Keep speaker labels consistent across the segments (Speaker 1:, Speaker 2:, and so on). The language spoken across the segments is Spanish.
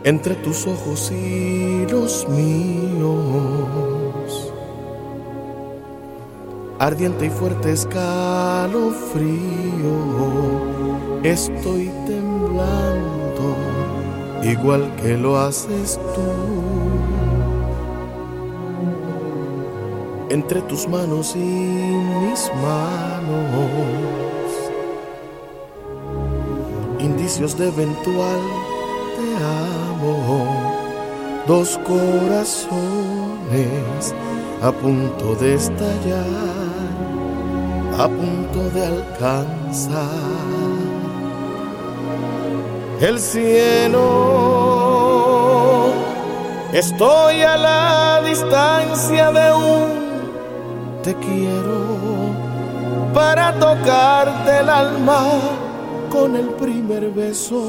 Speaker 1: entre tus ojos y los míos. Ardiente y fuerte escalofrío, estoy temblando igual que lo haces tú. Entre tus manos y mis manos, indicios de eventual te amo. Dos corazones a punto de estallar, a punto de alcanzar el cielo. Estoy a la distancia de un te quiero para tocarte el alma con el primer beso.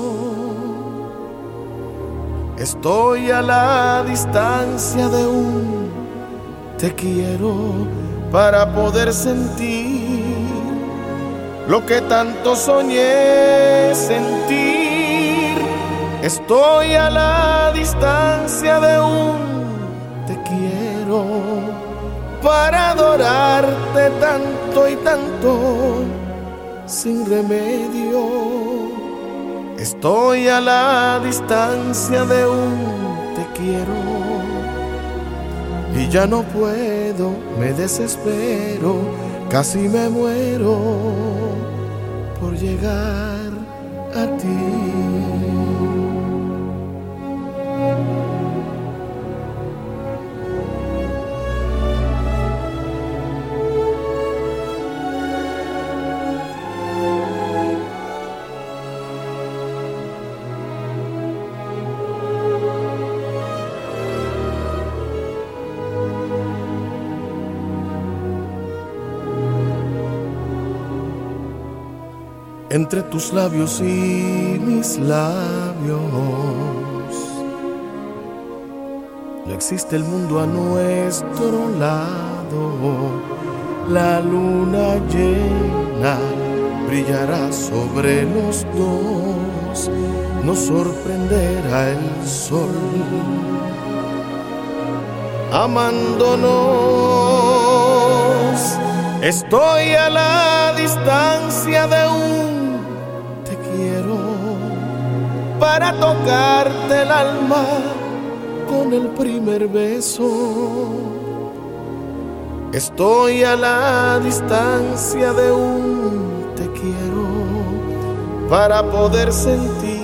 Speaker 1: Estoy a la distancia de un te quiero para poder sentir lo que tanto soñé sentir. Estoy a la distancia de un te quiero para adorarte tanto y tanto sin remedio. Estoy a la distancia de un te quiero y ya no puedo, me desespero, casi me muero por llegar a ti. Entre tus labios y mis labios, no existe el mundo a nuestro lado. La luna llena brillará sobre los dos, nos sorprenderá el sol, amándonos. Estoy a la distancia de un te quiero para tocarte el alma con el primer beso. Estoy a la distancia de un te quiero para poder sentir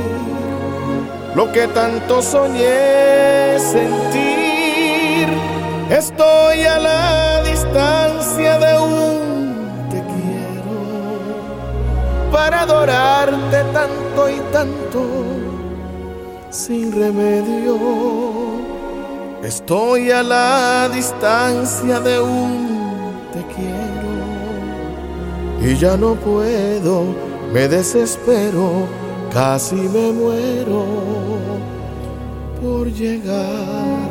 Speaker 1: lo que tanto soñé sentir. Estoy a la distancia de un te quiero para adorarte tanto y tanto sin remedio. Estoy a la distancia de un te quiero y ya no puedo, me desespero, casi me muero por llegar